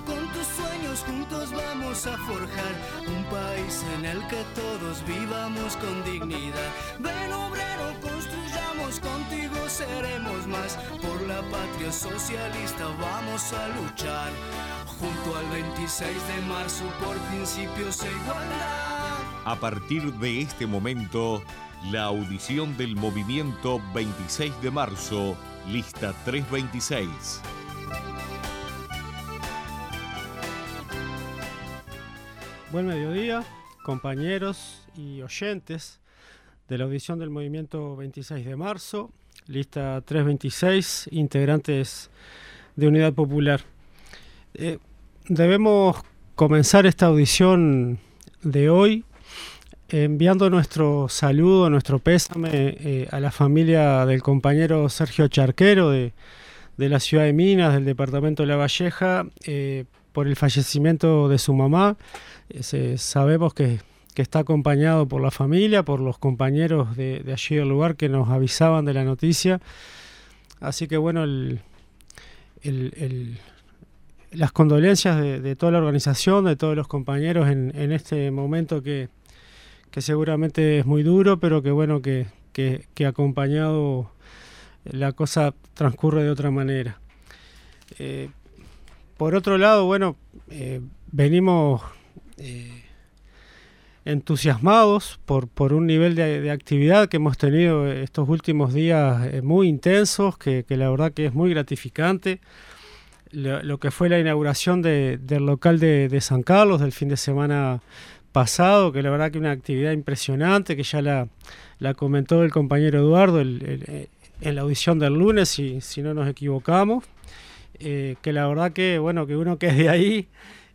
con tus sueños, juntos vamos a forjar un país en el que todos vivamos con dignidad. Ven obrero, construyamos, contigo seremos más. Por la patria socialista vamos a luchar, junto al 26 de marzo por principios e igualdad. A partir de este momento, la audición del movimiento 26 de marzo, lista 326. Buen mediodía, compañeros y oyentes de la audición del movimiento 26 de marzo, lista 326, integrantes de Unidad Popular. Debemos comenzar esta audición de hoy enviando nuestro saludo, nuestro pésame a la familia del compañero Sergio Charquero de la ciudad de Minas, del departamento de La Valleja, por el fallecimiento de su mamá. Sabemos que está acompañado por la familia, por los compañeros de allí del lugar que nos avisaban de la noticia. Así que bueno, las condolencias de toda la organización, de todos los compañeros en este momento que seguramente es muy duro, pero que bueno, que acompañado la cosa transcurre de otra manera. Por otro lado, bueno, venimos entusiasmados por un nivel de actividad que hemos tenido estos últimos días muy intensos, que la verdad que es muy gratificante. Lo que fue la inauguración del local de San Carlos del fin de semana pasado, que la verdad que una actividad impresionante, que ya la comentó el compañero Eduardo en la audición del lunes, si no nos equivocamos, que la verdad que bueno, que uno que es de ahí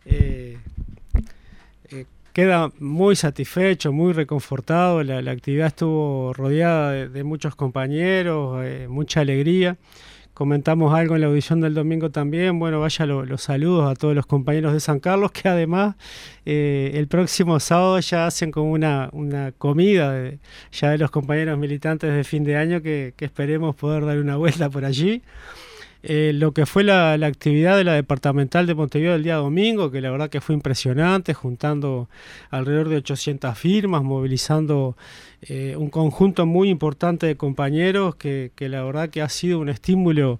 queda muy satisfecho, muy reconfortado. La actividad estuvo rodeada de muchos compañeros, mucha alegría. Comentamos algo en la audición del domingo también. Bueno, vaya los saludos a todos los compañeros de San Carlos, que además el próximo sábado ya hacen como una comida ya de los compañeros militantes de fin de año, que esperemos poder dar una vuelta por allí. Lo que fue la actividad de la departamental de Montevideo el día domingo, que la verdad que fue impresionante, juntando alrededor de 800 firmas, movilizando un conjunto muy importante de compañeros, que la verdad que ha sido un estímulo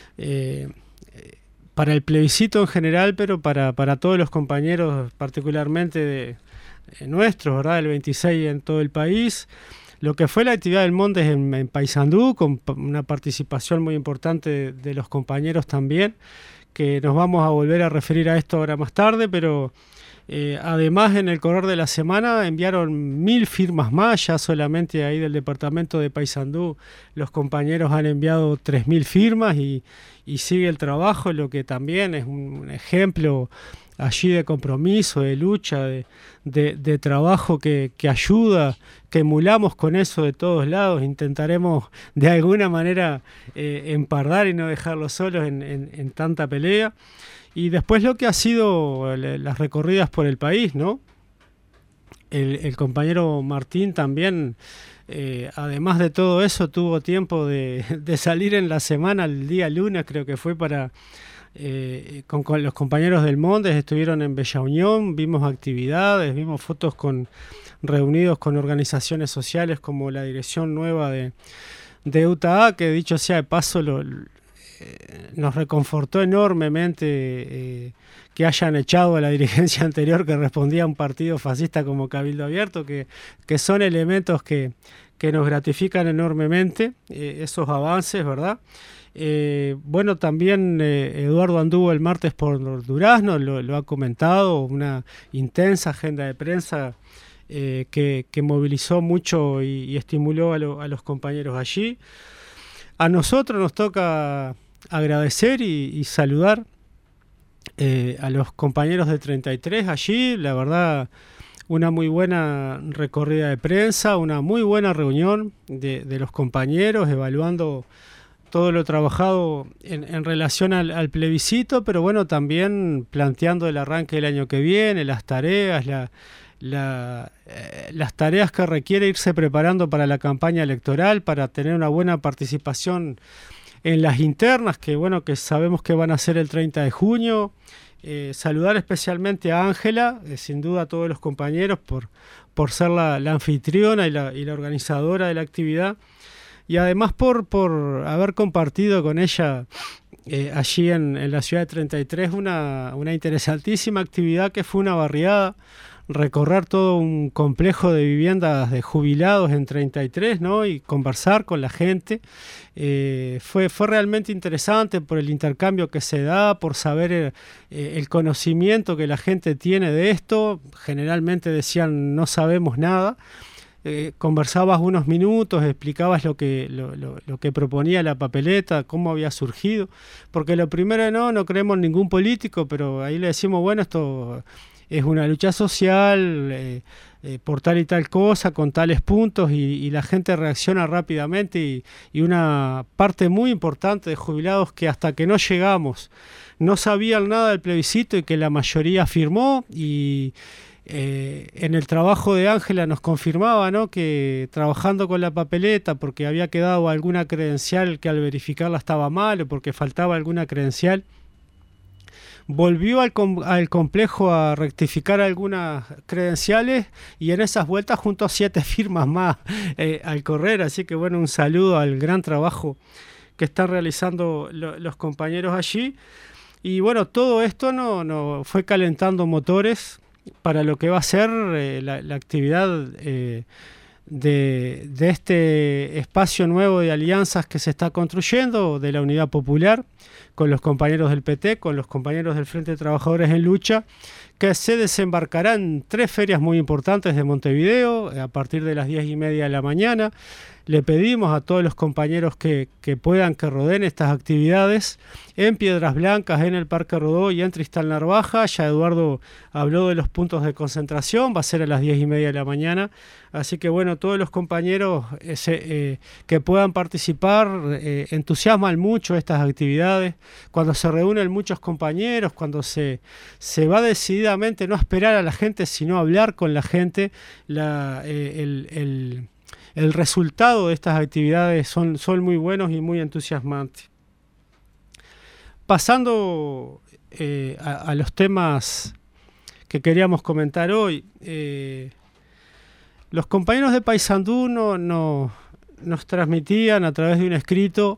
para el plebiscito en general, pero para todos los compañeros, particularmente nuestros, ¿verdad? El 26 en todo el país. Lo que fue la actividad del Montes en Paysandú, con una participación muy importante de los compañeros también, que nos vamos a volver a referir a esto ahora más tarde, pero además en el correr de la semana enviaron 1000 firmas más. Ya solamente ahí del departamento de Paysandú los compañeros han enviado 3000 firmas y sigue el trabajo, lo que también es un ejemplo allí de compromiso, de lucha, de trabajo que ayuda, que emulamos con eso de todos lados. Intentaremos de alguna manera empardar y no dejarlos solos en tanta pelea. Y después lo que ha sido las recorridas por el país, ¿no? El compañero Martín también, además de todo eso, tuvo tiempo de salir en la semana, el día lunes creo que fue, con los compañeros del Montes. Estuvieron en Bella Unión, vimos actividades, vimos fotos reunidos con organizaciones sociales como la dirección nueva de UTA, que dicho sea de paso nos reconfortó enormemente que hayan echado a la dirigencia anterior, que respondía a un partido fascista como Cabildo Abierto, que son elementos que nos gratifican enormemente, esos avances, ¿verdad? Bueno, también Eduardo anduvo el martes por Durazno, lo ha comentado, una intensa agenda de prensa que movilizó mucho y estimuló a los compañeros allí. A nosotros nos toca agradecer y saludar a los compañeros de 33 allí. La verdad, una muy buena recorrida de prensa, una muy buena reunión de los compañeros, evaluando todo lo trabajado en relación al plebiscito, pero bueno, también planteando el arranque del año que viene, las tareas, las tareas que requiere irse preparando para la campaña electoral, para tener una buena participación en las internas, que bueno, que sabemos que van a ser el 30 de junio. Saludar especialmente a Ángela, sin duda a todos los compañeros por ser la anfitriona y la organizadora de la actividad, y además por haber compartido con ella allí en la ciudad de 33 una interesantísima actividad que fue una barriada, recorrer todo un complejo de viviendas de jubilados en 33, ¿no? Y conversar con la gente. Fue realmente interesante por el intercambio que se da, por saber el conocimiento que la gente tiene de esto. Generalmente decían no sabemos nada. Conversabas unos minutos, explicabas lo que proponía la papeleta, cómo había surgido, porque lo primero no creemos en ningún político, pero ahí le decimos, bueno, esto es una lucha social por tal y tal cosa, con tales puntos, y la gente reacciona rápidamente, y una parte muy importante de jubilados que hasta que no llegamos no sabían nada del plebiscito y que la mayoría firmó, y en el trabajo de Ángela nos confirmaba, ¿no?, que trabajando con la papeleta porque había quedado alguna credencial que al verificarla estaba mal o porque faltaba alguna credencial, volvió al complejo a rectificar algunas credenciales y en esas vueltas juntó 7 firmas más al correr. Así que bueno, un saludo al gran trabajo que están realizando los compañeros allí. Y bueno, todo esto no fue calentando motores para lo que va a ser la actividad de este espacio nuevo de alianzas que se está construyendo, de la Unidad Popular, con los compañeros del PT, con los compañeros del Frente de Trabajadores en Lucha, que se desembarcará en 3 ferias muy importantes de Montevideo a partir de las 10:30 de la mañana. Le pedimos a todos los compañeros que puedan que rodeen estas actividades en Piedras Blancas, en el Parque Rodó y en Tristán Narvaja. Ya Eduardo habló de los puntos de concentración, va a ser a las 10:30 de la mañana. Así que bueno, todos los compañeros que puedan participar, entusiasman mucho estas actividades. Cuando se reúnen muchos compañeros, cuando se va decididamente no a esperar a la gente, sino a hablar con la gente, el resultado de estas actividades son muy buenos y muy entusiasmantes. Pasando a los temas que queríamos comentar hoy, los compañeros de Paysandú nos transmitían a través de un escrito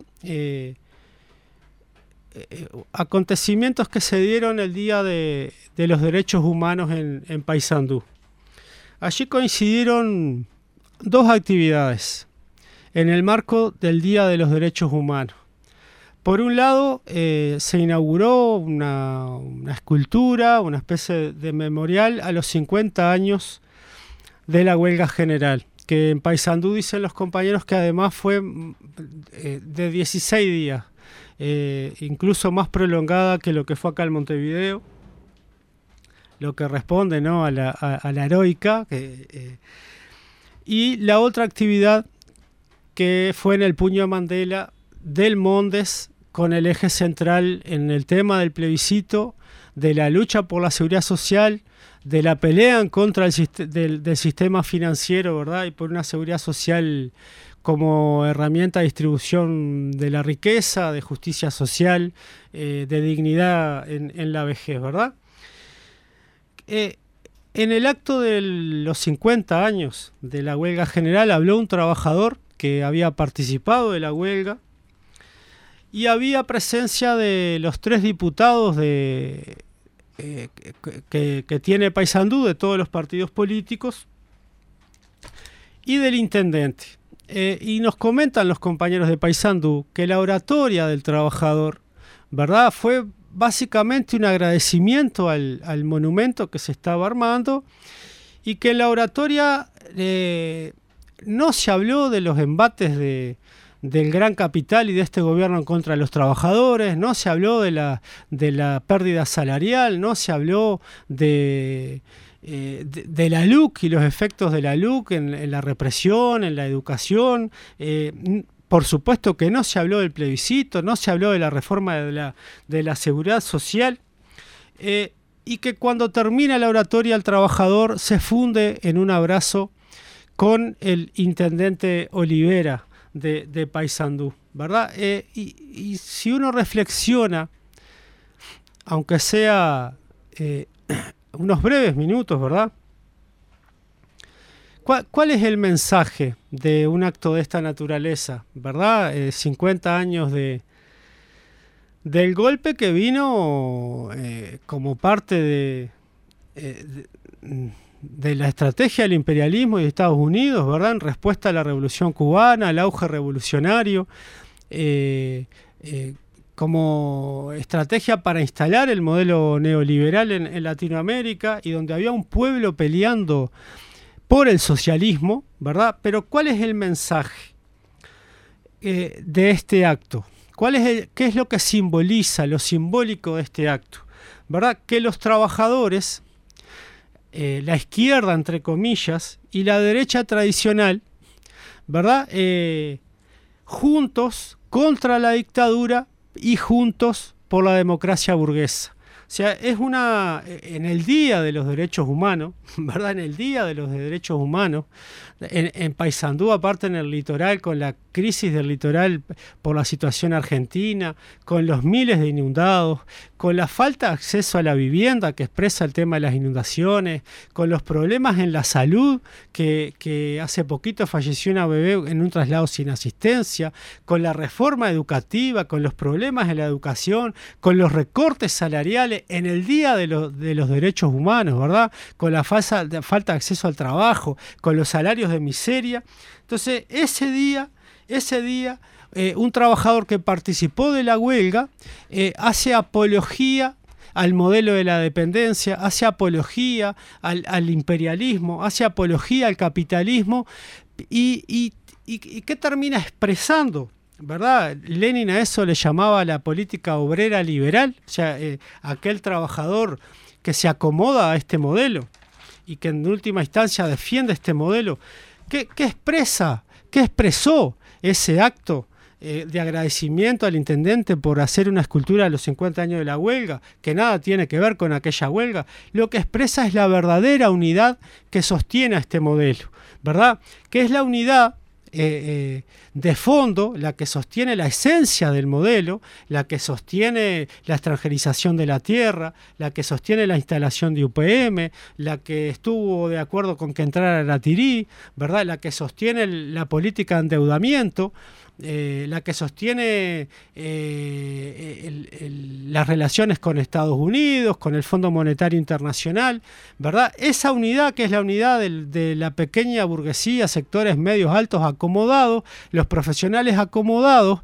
acontecimientos que se dieron el Día de los Derechos Humanos en Paysandú. Allí coincidieron 2 actividades en el marco del Día de los Derechos Humanos. Por un lado, se inauguró una escultura, una especie de memorial a los 50 años de la huelga general, que en Paysandú dicen los compañeros que además fue de 16 días, incluso más prolongada que lo que fue acá en Montevideo, lo que responde, ¿no?, a la heroica. Y la otra actividad que fue en el Puño de Mandela del Mondes, con el eje central en el tema del plebiscito, de la lucha por la seguridad social, de la pelea en contra del sistema financiero, ¿verdad?, y por una seguridad social como herramienta de distribución de la riqueza, de justicia social, de dignidad en la vejez, ¿verdad? En el acto de los 50 años de la huelga general habló un trabajador que había participado de la huelga y había presencia de los 3 diputados que tiene Paysandú, de todos los partidos políticos, y del intendente. Y nos comentan los compañeros de Paysandú que la oratoria del trabajador, ¿verdad?, fue básicamente un agradecimiento al monumento que se estaba armando, y que en la oratoria no se habló de los embates del gran capital y de este gobierno en contra de los trabajadores, no se habló de la pérdida salarial, no se habló de la LUC y los efectos de la LUC en la represión, en la educación. Por supuesto que no se habló del plebiscito, no se habló de la reforma de la seguridad social, y que cuando termina la oratoria el trabajador se funde en un abrazo con el intendente Olivera de Paysandú. ¿verdad? Y si uno reflexiona, aunque sea unos breves minutos, ¿verdad? ¿Cuál es el mensaje de un acto de esta naturaleza, ¿verdad? 50 años del golpe que vino como parte de la estrategia del imperialismo de Estados Unidos, ¿verdad? En respuesta a la Revolución Cubana, al auge revolucionario, como estrategia para instalar el modelo neoliberal en Latinoamérica, y donde había un pueblo peleando por el socialismo, ¿verdad? Pero ¿cuál es el mensaje de este acto? ¿Qué es lo que simboliza, lo simbólico de este acto? ¿Verdad? Que los trabajadores, la izquierda, entre comillas, y la derecha tradicional, ¿verdad? Juntos contra la dictadura y juntos por la democracia burguesa. O sea, en el Día de los Derechos Humanos, ¿verdad? En el Día de los Derechos Humanos, en Paysandú, aparte en el litoral, con la crisis del litoral por la situación argentina, con los miles de inundados, con la falta de acceso a la vivienda que expresa el tema de las inundaciones, con los problemas en la salud, que hace poquito falleció una bebé en un traslado sin asistencia, con la reforma educativa, con los problemas en la educación, con los recortes salariales en el Día de los Derechos Humanos, ¿verdad? Con la falta de acceso al trabajo, con los salarios de miseria. Entonces, ese día, un trabajador que participó de la huelga hace apología al modelo de la dependencia, hace apología al imperialismo, hace apología al capitalismo, y ¿qué termina expresando? ¿Verdad? Lenin a eso le llamaba la política obrera liberal, o sea, aquel trabajador que se acomoda a este modelo y que en última instancia defiende este modelo. ¿Qué expresó ese acto de agradecimiento al intendente por hacer una escultura de los 50 años de la huelga, que nada tiene que ver con aquella huelga? Lo que expresa es la verdadera unidad que sostiene a este modelo, ¿verdad? Que es la unidad de fondo, la que sostiene la esencia del modelo, la que sostiene la extranjerización de la tierra, la que sostiene la instalación de UPM, la que estuvo de acuerdo con que entrara la Tirí, ¿verdad? La que sostiene la política de endeudamiento, la que sostiene las relaciones con Estados Unidos, con el Fondo Monetario Internacional, ¿verdad? Esa unidad, que es la unidad de la pequeña burguesía, sectores medios altos acomodados, los profesionales acomodados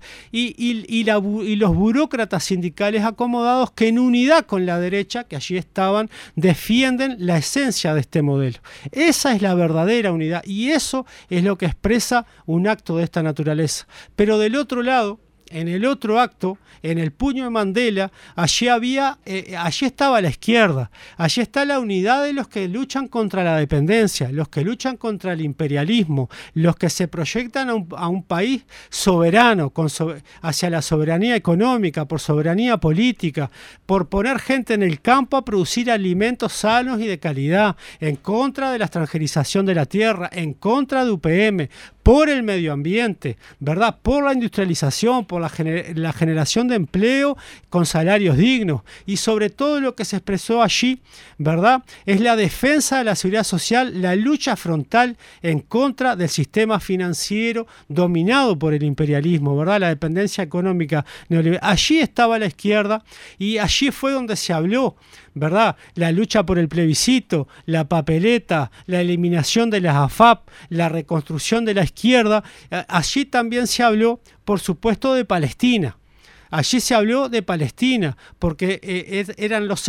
y los burócratas sindicales acomodados, que en unidad con la derecha, que allí estaban, defienden la esencia de este modelo. Esa es la verdadera unidad, y eso es lo que expresa un acto de esta naturaleza. Pero del otro lado, en el otro acto, en el puño de Mandela, allí estaba la izquierda, allí está la unidad de los que luchan contra la dependencia, los que luchan contra el imperialismo, los que se proyectan a un país soberano, hacia la soberanía económica, por soberanía política, por poner gente en el campo a producir alimentos sanos y de calidad, en contra de la extranjerización de la tierra, en contra de UPM, por el medio ambiente, ¿verdad? Por la industrialización, por la generación de empleo con salarios dignos, y sobre todo lo que se expresó allí, ¿verdad? Es la defensa de la seguridad social, la lucha frontal en contra del sistema financiero dominado por el imperialismo, ¿verdad? La dependencia económica neoliberal. Allí estaba la izquierda, y allí fue donde se habló, ¿verdad? La lucha por el plebiscito, la papeleta, la eliminación de las AFAP, la reconstrucción de la izquierda. Allí también se habló, por supuesto, de Palestina. Allí se habló de Palestina, porque eran los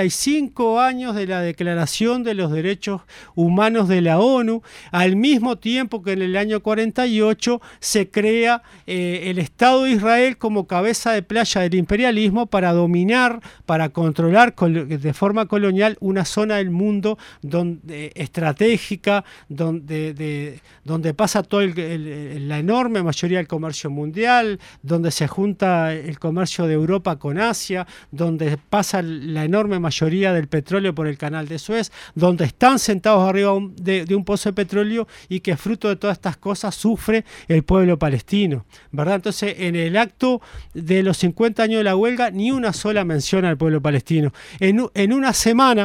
75 años de la Declaración de los Derechos Humanos de la ONU, al mismo tiempo que en el año 48 se crea el Estado de Israel como cabeza de playa del imperialismo para dominar, para controlar de forma colonial una zona del mundo estratégica, donde pasa toda la enorme mayoría del comercio mundial, donde se junta el comercio de Europa con Asia, donde pasa la enorme mayoría del petróleo por el canal de Suez, donde están sentados arriba de un pozo de petróleo y que fruto de todas estas cosas sufre el pueblo palestino, ¿verdad? Entonces, en el acto de los 50 años de la huelga, ni una sola mención al pueblo palestino. En una semana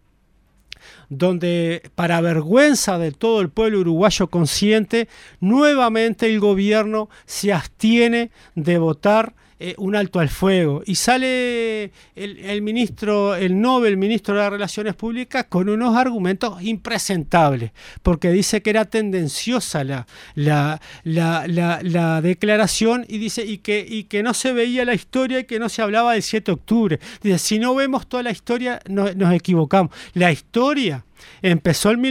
donde, para vergüenza de todo el pueblo uruguayo consciente, nuevamente el gobierno se abstiene de votar un alto al fuego, y sale el ministro de las Relaciones Públicas con unos argumentos impresentables, porque dice que era tendenciosa la declaración, y dice y que no se veía la historia y que no se hablaba del 7 de octubre. Dice, si no vemos toda la historia nos equivocamos. La historia empezó en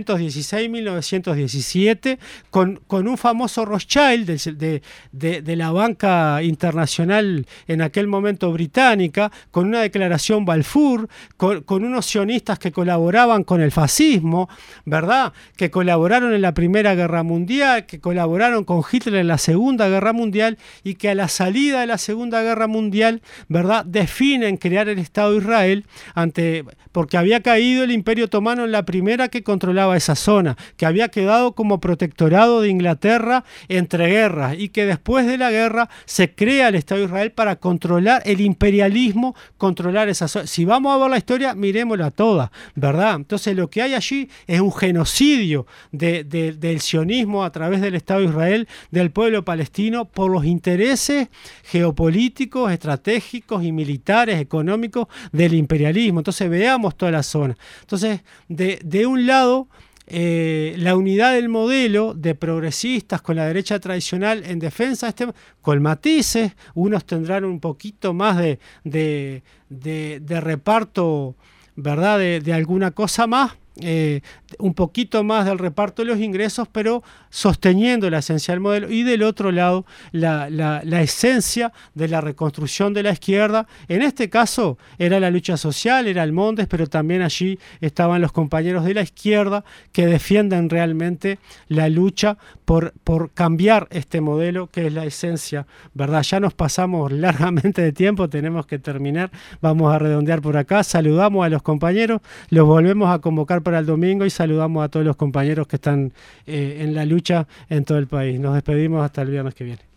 1916-1917 con un famoso Rothschild de la banca internacional en aquel momento británica, con una declaración Balfour, con unos sionistas que colaboraban con el fascismo, ¿verdad? Que colaboraron en la Primera Guerra Mundial, que colaboraron con Hitler en la Segunda Guerra Mundial, y que a la salida de la Segunda Guerra Mundial, ¿verdad?, definen crear el Estado de Israel porque había caído el Imperio Otomano en la primera, que controlaba esa zona, que había quedado como protectorado de Inglaterra entre guerras, y que después de la guerra se crea el Estado de Israel para controlar el imperialismo, controlar esa zona. Si vamos a ver la historia, miremosla toda, ¿verdad? Entonces lo que hay allí es un genocidio del sionismo a través del Estado de Israel, del pueblo palestino, por los intereses geopolíticos, estratégicos y militares, económicos del imperialismo. Entonces veamos toda la zona. Entonces, de un lado, la unidad del modelo de progresistas con la derecha tradicional en defensa de con matices. Unos tendrán un poquito más de reparto, ¿verdad?, de alguna cosa más, un poquito más del reparto de los ingresos, pero sosteniendo la esencia del modelo, y del otro lado la esencia de la reconstrucción de la izquierda. En este caso era la lucha social, era el Mondes, pero también allí estaban los compañeros de la izquierda que defienden realmente la lucha por cambiar este modelo, que es la esencia, ¿verdad? Ya nos pasamos largamente de tiempo, tenemos que terminar, vamos a redondear por acá. Saludamos a los compañeros, los volvemos a convocar para el domingo, y saludamos a todos los compañeros que están en la lucha en todo el país. Nos despedimos hasta el viernes que viene.